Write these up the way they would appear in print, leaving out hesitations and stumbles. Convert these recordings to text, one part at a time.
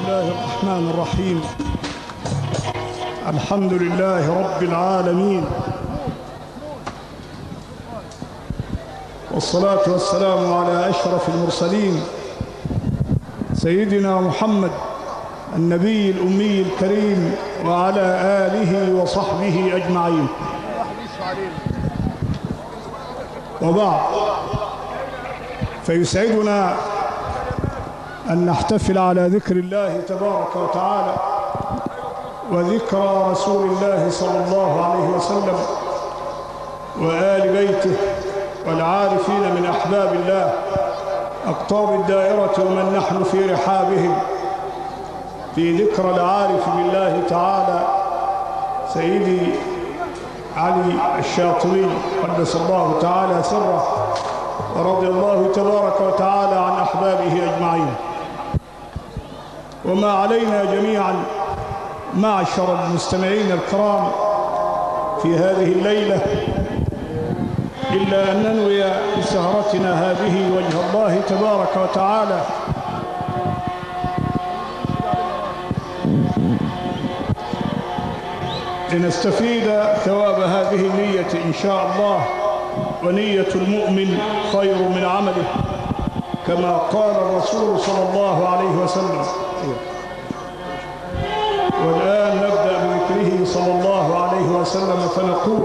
الله الرحمن الرحيم. الحمد لله رب العالمين، والصلاة والسلام على أشرف المرسلين سيدنا محمد النبي الأمي الكريم وعلى آله وصحبه أجمعين. وبعد، فيسعدنا أن نحتفل على ذكر الله تبارك وتعالى وذكرى رسول الله صلى الله عليه وسلم وآل بيته والعارفين من أحباب الله أقطاب الدائرة ومن نحن في رحابهم، في ذكرى العارف بالله تعالى سيدي علي الشاطبي قدس الله تعالى سره، ورضي الله تبارك وتعالى عن أحبابه أجمعين. وما علينا جميعا معشر المستمعين الكرام في هذه الليلة إلا أن ننوي بسهرتنا هذه وجه الله تبارك وتعالى، لنستفيد ثواب هذه النية إن شاء الله. ونية المؤمن خير من عمله كما قال الرسول صلى الله عليه وسلم. والآن نبدأ بذكره صلى الله عليه وسلم فنقول: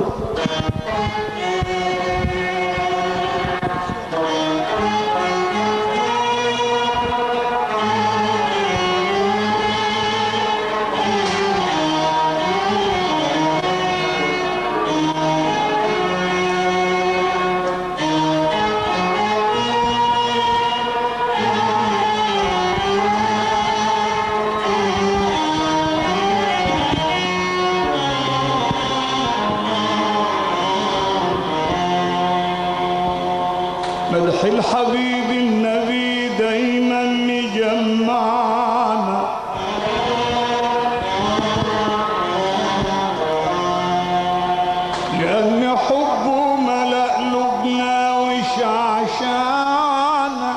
مدح الحبيب النبي دايما مجمعنا، لأن حبه ملأ قلوبنا وشعشعنا،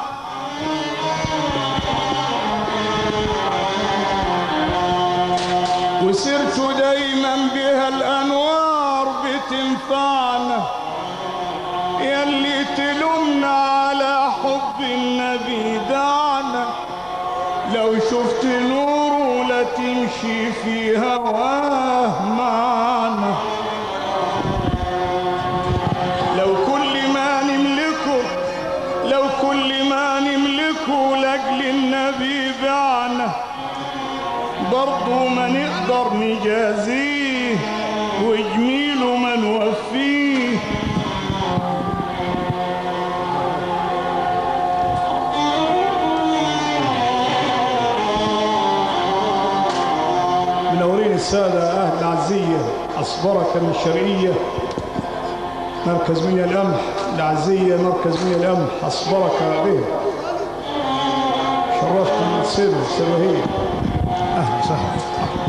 وسيرته دايما بها الأنوار بتنفعنا، يلي تلومنا على حب النبي دعنا، لو شفت نوره لا تمشي في هواه معنا، لو كل ما نملكه لأجل النبي بعنا، برضو ما نقدر نجازيه وجميله ما نوفيه. منورين السادة أهل العزية أصبرك من الشرقية مركز منيا القمح، العزية مركز منيا القمح أصبرك به، شرفتنا السبهية، أهلا وسهلا.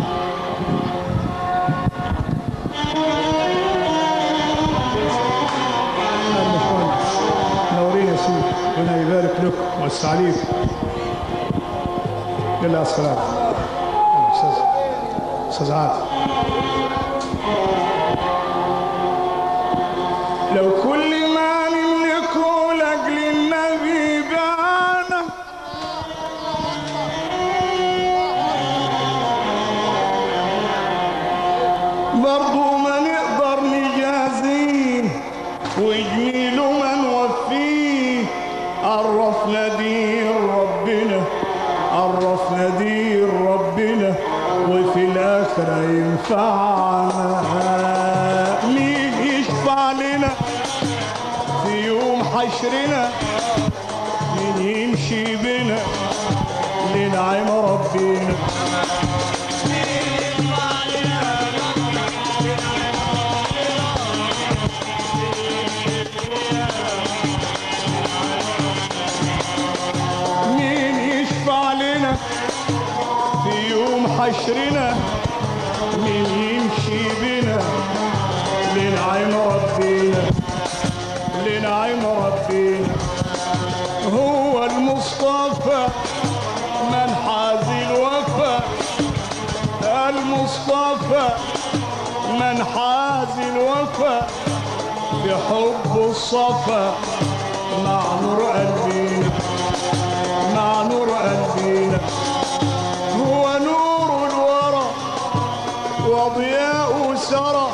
منورين يا سيدي، ربنا يبارك لكم ويوسع عليكم. يلا السلام. أستاذ عادل، لو كل ما نملكه لأجل النبي بعنا، برضو ما نقدر نجازيه وجميله ما نوفيه. عرفنا دين ربنا وفي الآخرة ينفعنا. مين يشفع لنا في يوم حشرنا؟ مين يمشي بنا لنعم ربنا؟ مين يشفع لنا في يوم حشرنا؟ مين يمشي بنا لنعم ربنا؟ هو المصطفى من حاز الوفا المصطفى من حاز الوفا بحب الصفا مع نور قلبينا مع نور قلبينا هو نور الورى وضياء سرى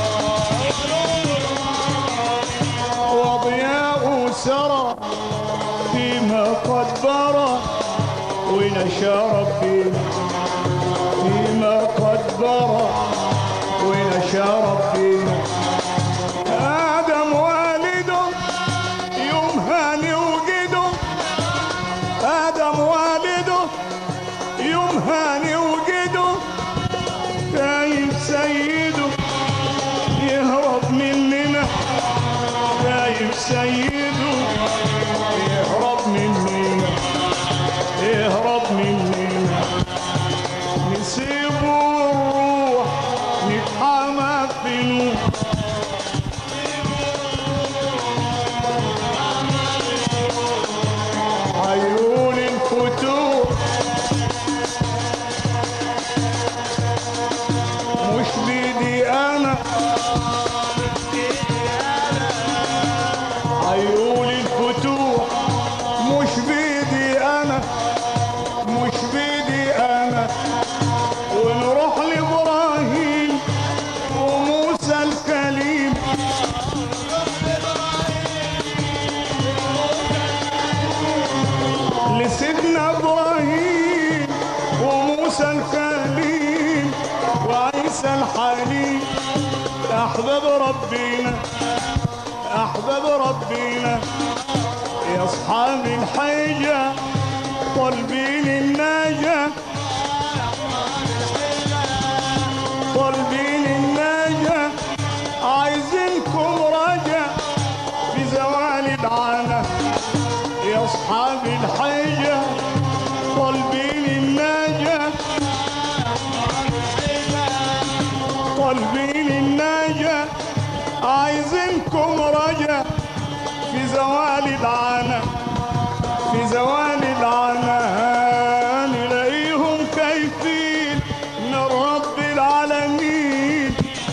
وضياء سرى فيما قد برى ونشى ربنا فيما قد برى ونشى ربنا آدم والده يوم هاني وجده آدم والده يوم هاني وجده خايف سيده يهرب مننا خايف سيده يهرب مننا يهرب مننا نسيبه ونروح نتحمى في نور عيون الفتوح مش بيدي انا عيون الفتوح مش بيدي انا مش بيدي انا ونروح لابراهيم وموسى الكليم لسيدنا ابراهيم وموسى الكليم وعيسى الحليم احباب ربنا احباب ربنا يا اصحاب الحجه طالبين النجاه طالبين النجاه عايزينكم رجاء في زوال العنا يا اصحاب الحجه طالبين النجاه طالبين النجاه عايزينكم رجاء في زوال العنا في زوال العنا نلاقيهم كيفين من رب العالمين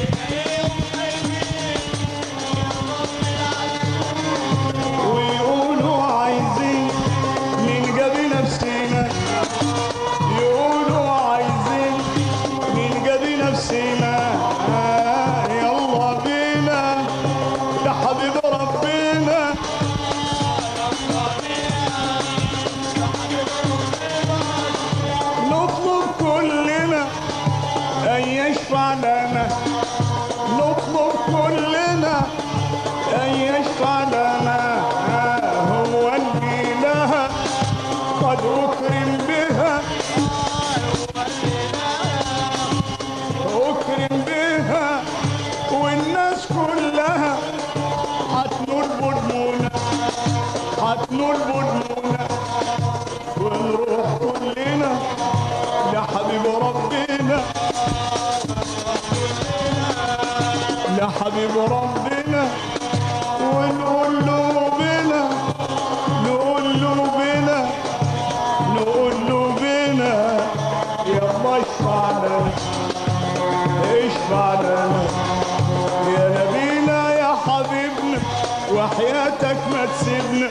ويقولوا عايزين نلقى بنفسنا يقولوا عايزين نلقى بنفسنا يلا بينا يا حبيب ربنا نطلب كلنا أن يشفع لنا نطلب كلنا أن يشفع لنا هو الإله قد أكرم بها أكرم بها والناس كلها حتنول بدمونا حتنول بدمونا ونروح كلنا لحبيب ربنا لحبيب ربنا ونقول له بنا نقول له بنا نقول له بنا يلا اشفع لنا اشفع لنا يا نبينا يا حبيبنا وحياتك ما تسيبنا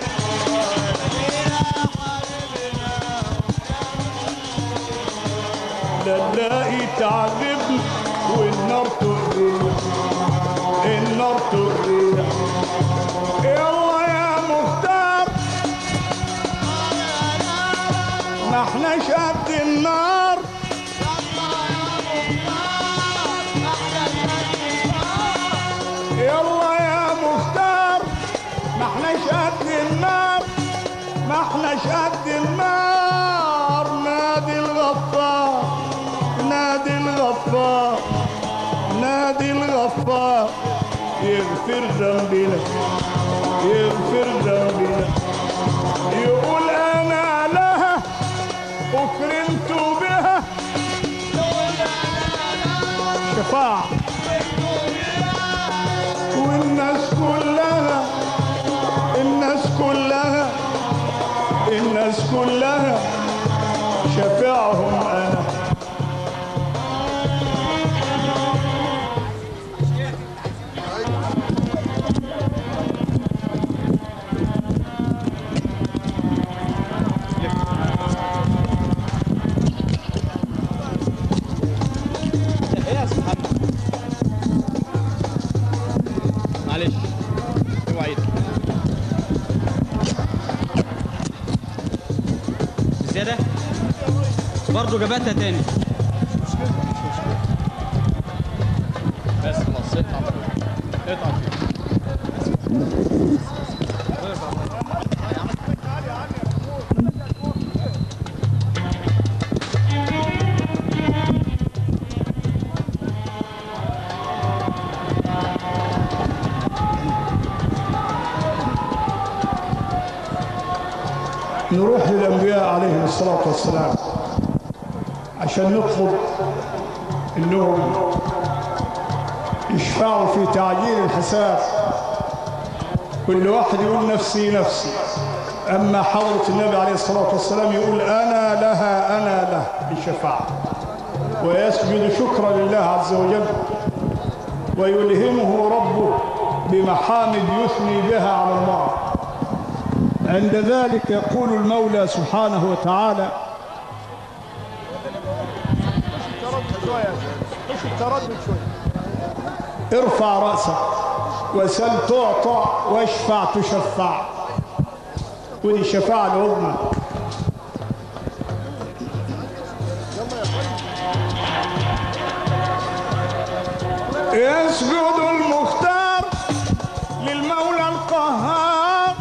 لا نلاقي تعذبنا والنار تغرينا النار تغرينا يلا يا مختار ما احناش قد النار يلا يا مختار ما احناش قد النار ما احناش قد النار نادي الغفار نادي الغفار نادي الغفار يغفر ذنبنا يغفر ذنبنا يقول انا لها اكرمت بها شفاعة والناس كلها الناس كلها الناس كلها شفاعهم انا برضه جابتها تاني. بس خلاص اقطع نروح للأنبياء عليهم الصلاة والسلام عشان نطلب إنهم يشفعوا في تعجيل الحساب. كل واحد يقول نفسي نفسي، أما حضرة النبي عليه الصلاة والسلام يقول أنا لها أنا له بالشفاعة، ويسجد شكرا لله عز وجل، ويلهمه ربه بمحامد يثني بها على الله. عند ذلك يقول المولى سبحانه وتعالى: ارفع رأسك وسل تعطى واشفع تشفع. ودي الشفاعة العظمى. يسجد المختار للمولى القهار،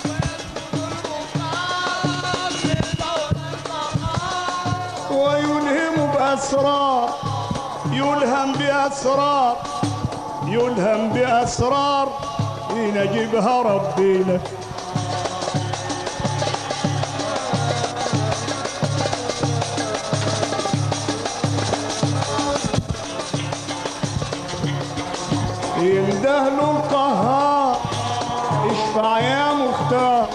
ويلهم بأسرار، يلهم بأسرار، يلهم بأسرار ينجبها ربي لك. ينده له القهار: اشفع يا مختار.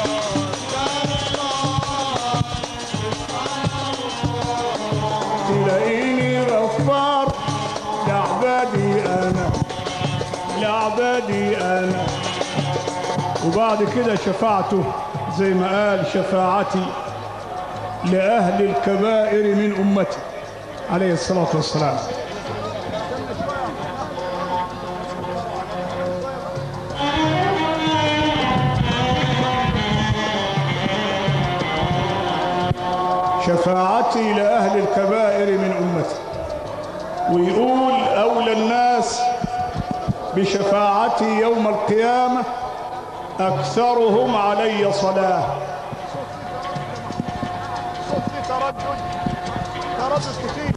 تلاقيني غفار لعبادي انا، لعبادي انا. وبعد كده شفاعته زي ما قال: شفاعتي لأهل الكبائر من أمتي عليه الصلاة والسلام. شفاعتي لأهل الكبائر من أمتي. ويقول: أولى الناس بشفاعتي يوم القيامة أكثرهم علي صلاة. تردد كتير.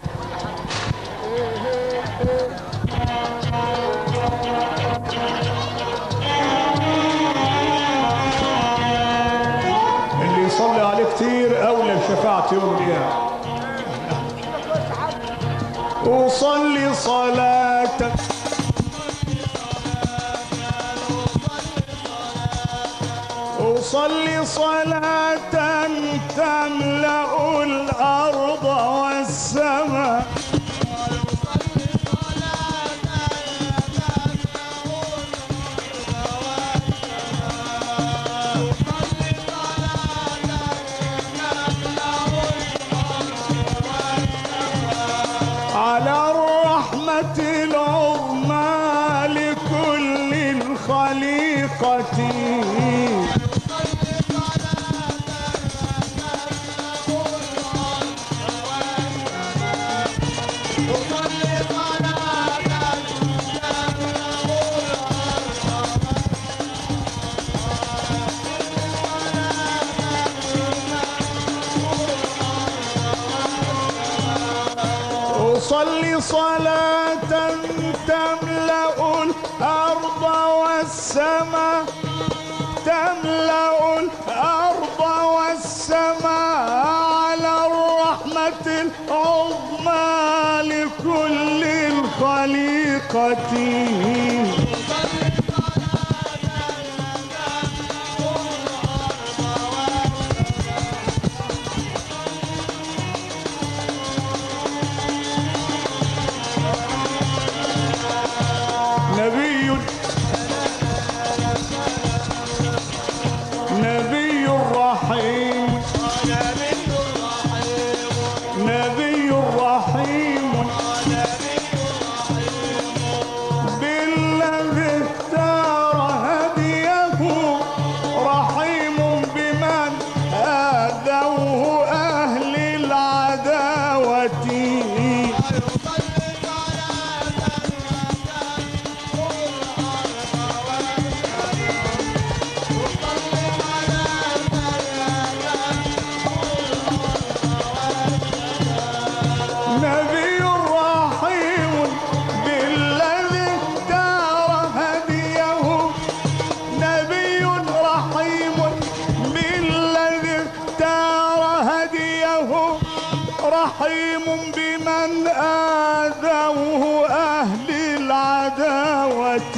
اللي يصلي عليه كتير أولى بشفاعتي يوم القيامة. وصلي صلاتك وصلي صلاة تملأ الأرض والسماء. على الرحمة العظمى لكل الخليقة. صلي صلاة تملأ الأرض والسماء، تملأ الأرض والسماء، على الرحمة العظمى لكل الخليقة. نبي رحيم، نبي رحيم بالذي نبي رحيم بالذي اختار هديه، نبي رحيم بالذي اختار هديه، رحيم بمن آذوه أهل العداوة.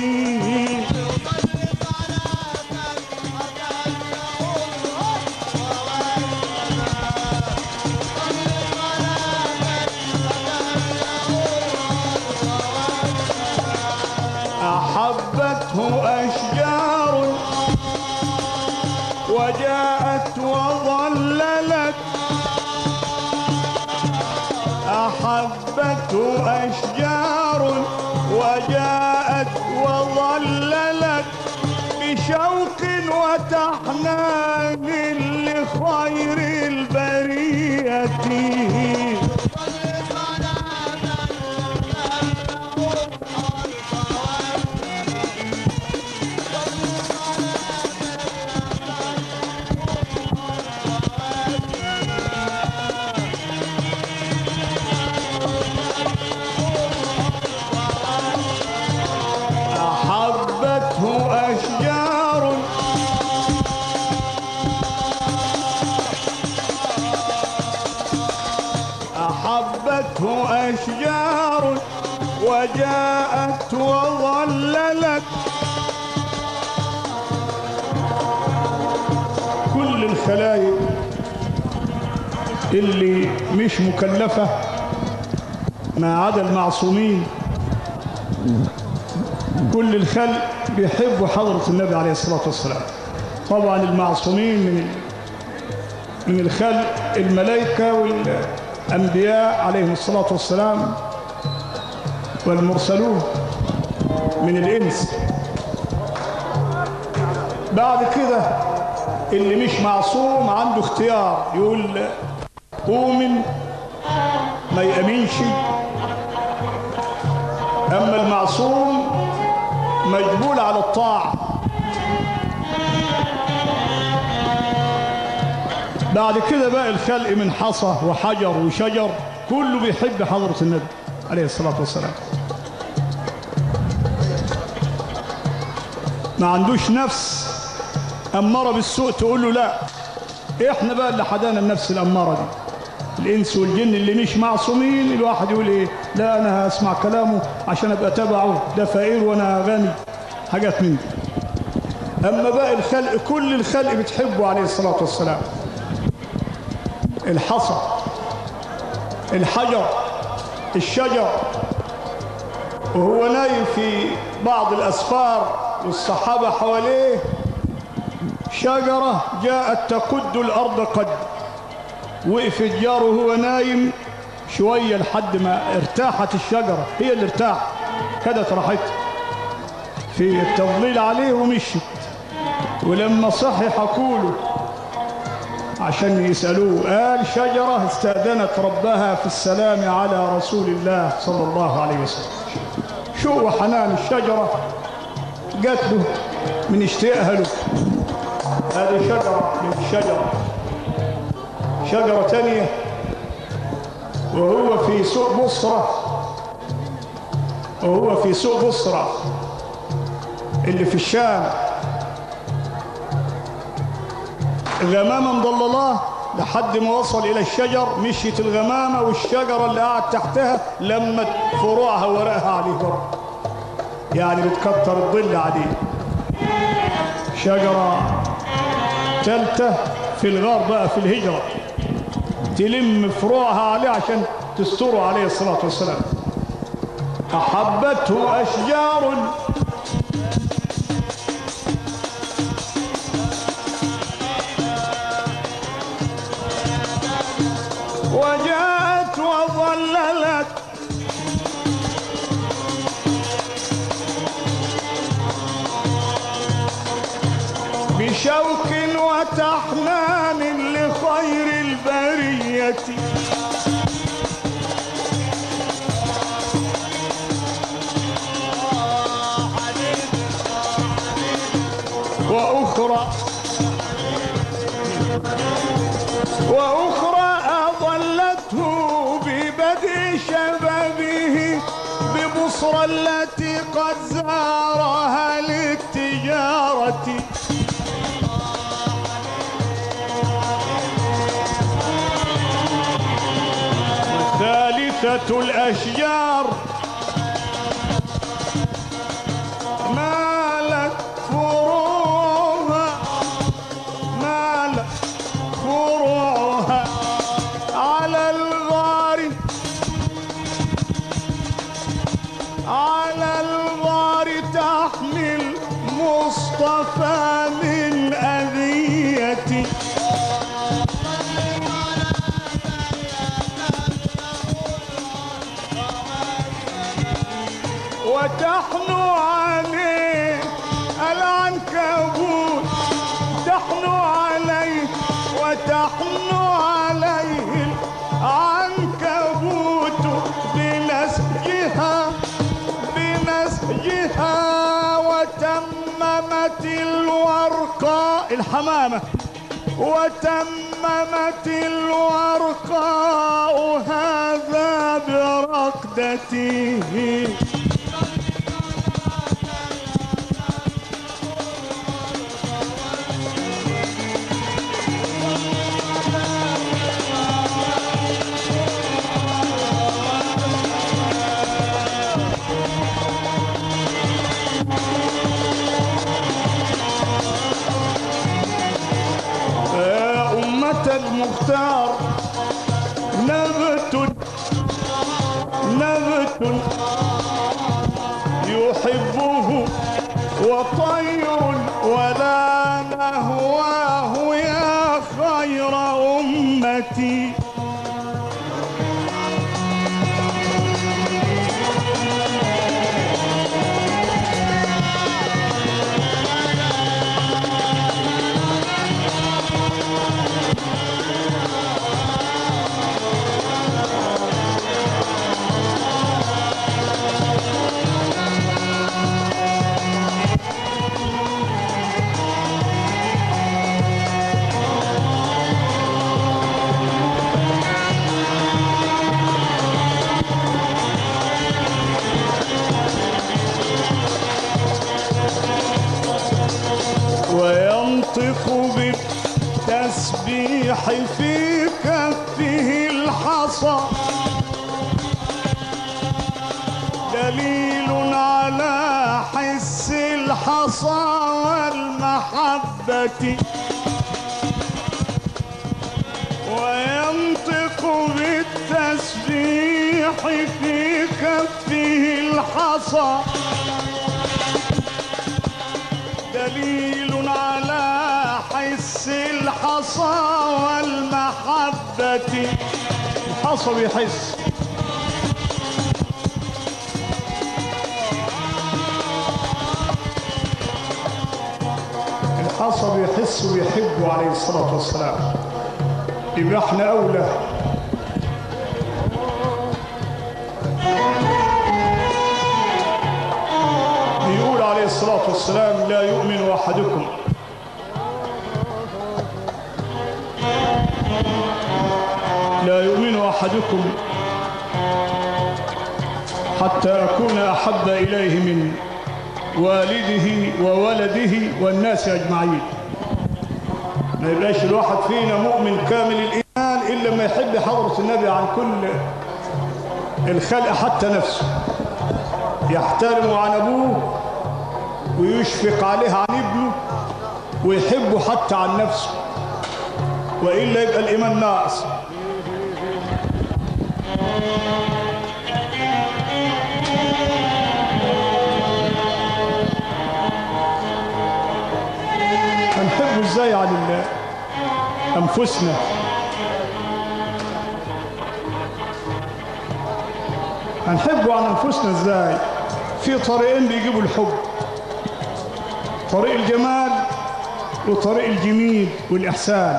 أحبته أشجار وجاءت وظللت، أحبته أشجار وجاءت وظللت، بشوق وتحنان لخير البرية. أحبته أشجار أحبته أشجار وجاءت وظللت، كل الخلايق اللي مش مكلفة ما عدا المعصومين، كل الخلق بيحبوا حضرة النبي عليه الصلاة والسلام. طبعا المعصومين من الخلق الملائكة والأنبياء عليهم الصلاة والسلام، والمرسلون من الإنس. بعد كده اللي مش معصوم عنده اختيار، يقول أؤمن ما يأمنش. أما المعصوم مجبول على الطاعة. بعد كده بقى الخلق من حصى وحجر وشجر كله بيحب حضرة النبي عليه الصلاة والسلام. ما عندوش نفس أمارة بالسوء تقول له لا. احنا بقى اللي حدانا النفس الأمارة دي، الإنس والجن اللي مش معصومين. الواحد يقول ايه، لا أنا هسمع كلامه عشان أبقى تبعه، ده فقير وأنا غني، حاجات من دي. أما بقى الخلق كل الخلق بتحبه عليه الصلاة والسلام. الحصى، الحجر، الشجر، وهو نايم في بعض الأسفار والصحابة حواليه، شجرة جاءت تقد الأرض قد، وقف الجار وهو نايم شوية لحد ما ارتاحت الشجرة، هي اللي ارتاحت، كدت راحتها في التظليل عليه ومشت. ولما صحي حكوله عشان يسألوه، قال شجرة استأذنت ربها في السلام على رسول الله صلى الله عليه وسلم. شوق وحنان الشجرة جات له من اشتياقها له. هذه شجرة من الشجرة. شجرة تانية وهو في سوق بصرة، اللي في الشام، غمامة مضللاه لحد ما وصل إلى الشجر. مشيت الغمامة والشجرة اللي قاعد تحتها لمت فروعها ورقها عليه برضه، يعني بتكتر الظل عليه. شجرة ثالثة في الغار بقى في الهجرة، تلم فروعها عليه عشان تستره عليه الصلاة والسلام. أحبته أشجار وجاءت وظللت، بشوق وتحنان لخير البرية. وأخرى أضلته ببدء شبابه ببصرى التي قد زارها للتجارة. ثالثة الأشجار مالت فروعها على الغار تحمل مصطفى من أذيتي. وتحنو عليه العنكبوت، تحنو عليه وتحنو عليه العنكبوت بنسجها وتممت الورقاء الحمامة، وتممت الورقاء هذا برقدته. المختار نبت يحبه وطير ولا نهواه يا خير أمتي. وينطق بالتسبيح في كفه الحصى دليل على حس الحصى والمحبة. وينطق بالتسبيح في كفه الحصى دليل على حس الحصى والمحبة. الحصى بيحس، الحصى بيحس وبيحبه عليه الصلاة والسلام. يبقى احنا أولى بيقول عليه الصلاة والسلام لا يؤمن أحدكم حتى أكون أحب إليه من والده وولده والناس أجمعين. ما يبقاش الواحد فينا مؤمن كامل الإيمان إلا ما يحب حضرة النبي عن كل الخلق حتى نفسه، يحترم عن أبوه ويشفق عليه عن ابنه ويحبه حتى عن نفسه، وإلا يبقى الإيمان ناقص. هنحبه ازاي عن أنفسنا؟ هنحبه عن أنفسنا ازاي؟ في طريقين بيجيبوا الحب، طريق الجمال وطريق الجميل والإحسان.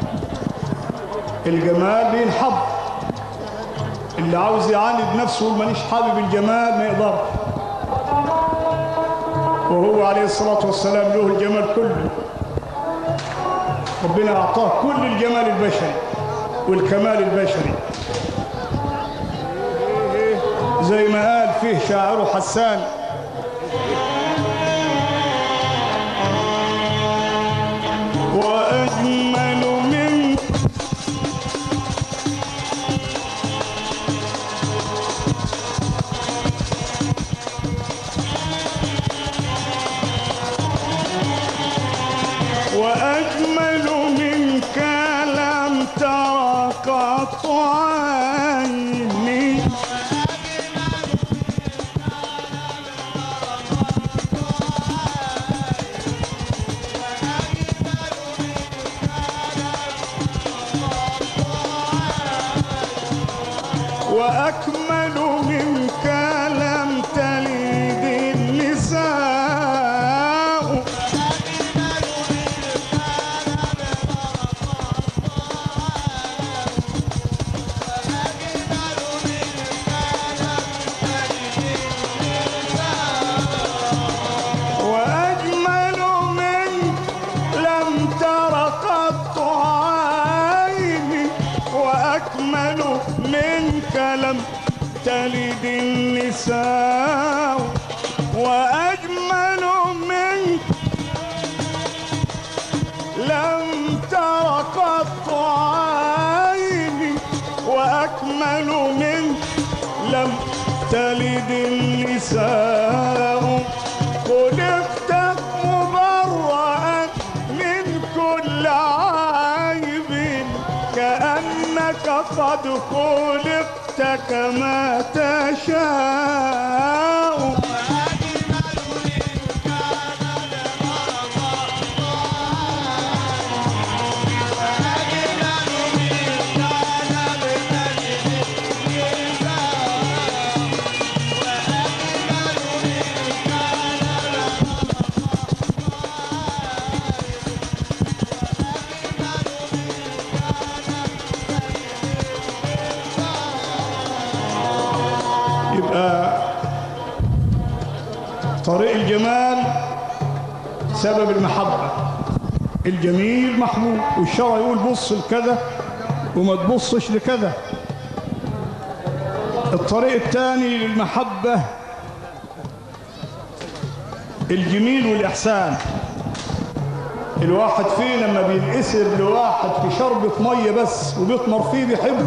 الجمال بينحب، اللي عاوز يعاند نفسه ومانيش حابب الجمال ما يقدر، وهو عليه الصلاة والسلام له الجمال كله. ربنا أعطاه كل الجمال البشري والكمال البشري، زي ما قال فيه شاعره حسان: وأجمل من منك لم تر قط عيني. وأكمل منك لم تلد النساء. وأجمل منك لم تر قط عيني. وأكمل منك لم تلد النساء. وأجمل منك لم تر قط عيني. وأكمل منك لم تلد النساء. خلقت مبرأ من كل عيب، كأنك قد خلقت كما تشاء. يبقى طريق الجمال سبب المحبة. الجميل محبوب، والشرع يقول بص لكذا وما تبصش لكذا. الطريق الثاني للمحبة الجميل والإحسان. الواحد فينا لما بينقسر لواحد في شربة مية بس وبيطمر فيه بيحبه.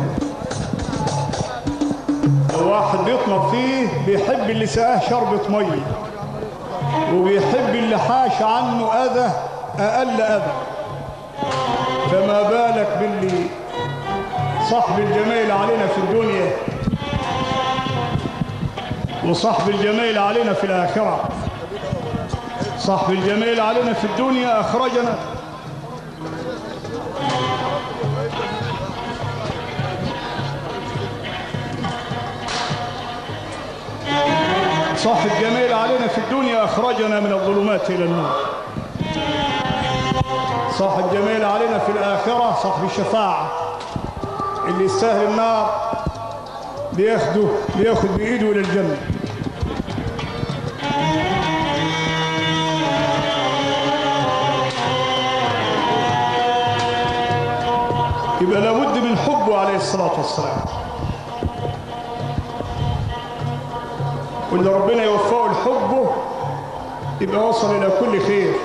الواحد بيطمر فيه بيحب اللي سقاه شربة مية، وبيحب اللي حاش عنه أذى أقل أذى. فما بالك باللي صاحب الجميل علينا في الدنيا وصاحب الجميل علينا في الآخرة. صاحب الجميل علينا في الدنيا أخرجنا صاحب جميل علينا في الدنيا أخرجنا من الظلمات إلى النور. صاحب جميل علينا في الآخرة صاحب الشفاعة اللي يستاهل النار بياخد بإيده إلى الجنة. يبقى لابد من حبه عليه الصلاة والسلام، واللي ربنا يوفقه لحبه يبقى وصل إلى كل خير.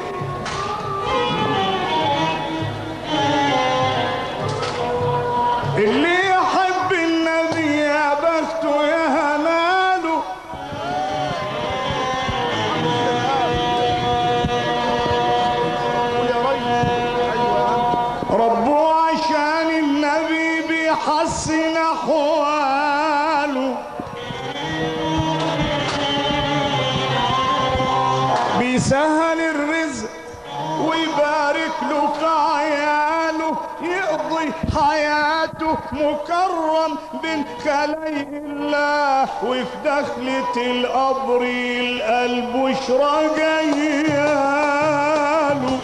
اللي يحب النبي يا بخته يا هناله. ربه عشان النبي بيحسن أحواله، بيسهل الرزق ويبارك له في عياله، يقضي حياته مكرم بين خلايق الله، وفي دخلة القبر القلب بشرى جاياله.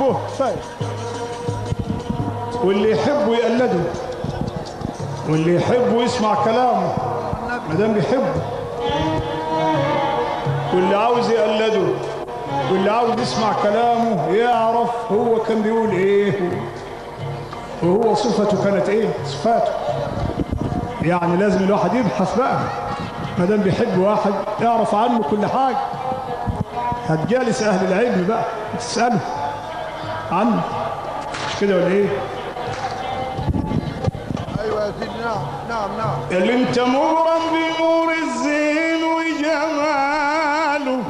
يحبوه كفايه، واللي يحبه يقلده، واللي يحبه يسمع كلامه ما دام بيحبه، واللي عاوز يقلده واللي عاوز يسمع كلامه يعرف هو كان بيقول ايه وهو صفته كانت ايه صفاته. يعني لازم الواحد يبحث بقى، ما دام بيحب واحد يعرف عنه كل حاجه. هتجالس اهل العلم بقى تساله عنه، مش كده ولا ايه؟ ايوه يا سيدي. نعم نعم نعم. اللي انت مغرم بنور الزين وجماله،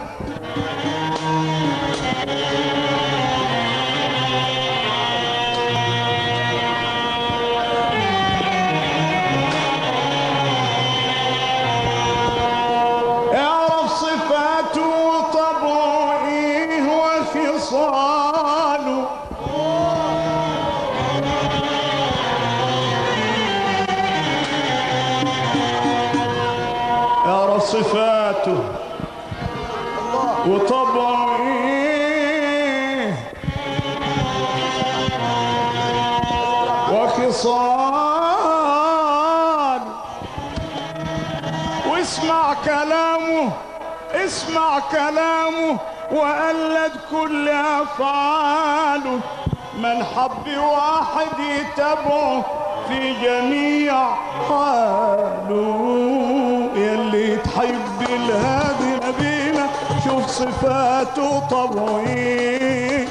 اعرف صفاته وطبعه ايه وخصاله. اعرف صفاته وطبعه ايه وخصال، واسمع كلامه، اسمع كلامه وقلد كل افعاله. من حب واحد يتبعه في جميع حاله. يلي تحب الهادي نبينا شوف صفاته طبعه ايه.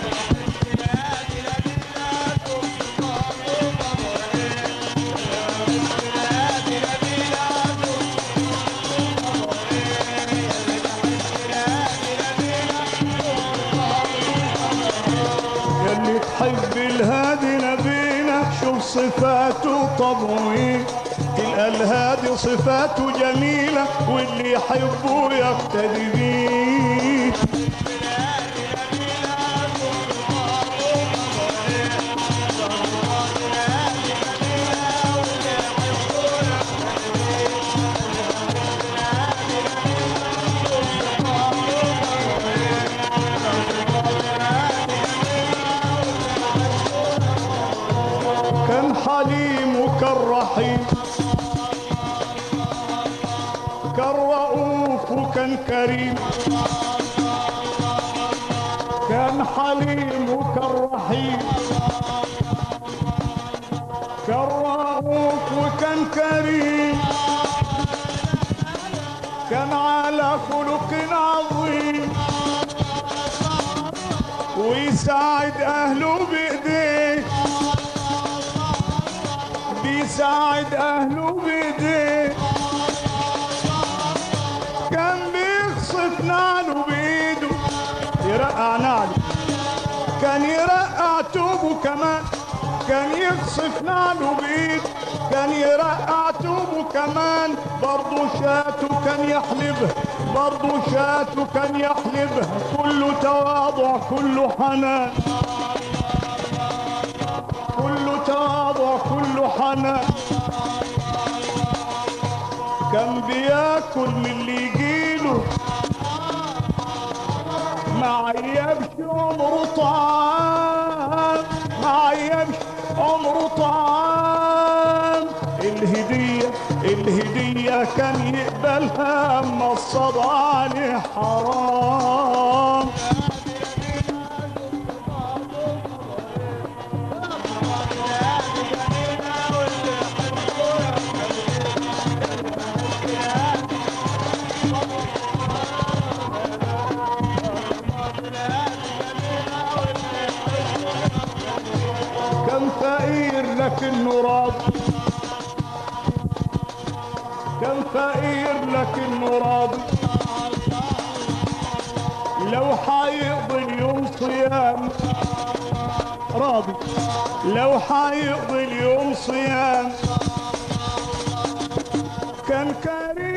يلي تحب الهادي نبينا شوف صفاته طبعه ايه. تلقى الهادي صفاته جميلة واللي يحبه يقتدي بيه. كان حليم وكان رحيم، كان رؤوف وكان كريم. كان حليم وكان رحيم، كان رؤوف وكان كريم. كان على خلق عظيم ويساعد أهله بإيديه، بيساعد أهله بإيديه. كان بيخصف نعله بإيده يرقع نعله، كان يرقع توبه كمان. كان يخصف نعله بإيده، كان يرقع توبه كمان. برضه شاته كان يحلبها، برضه شاته كان يحلبها. كله تواضع كله حنان، كله تواضع كله حنان. كان بياكل من اللي يجيله، ما عيبش عمره طعام، ما عيبش عمره طعام. الهدية الهدية كان يقبلها اما الصدى عليه حرام. كان فقير لكنه راضي، كان فقير لكنه راضي. لو حيقضي اليوم صيام راضي، لو حيقضي اليوم صيام. كان كريم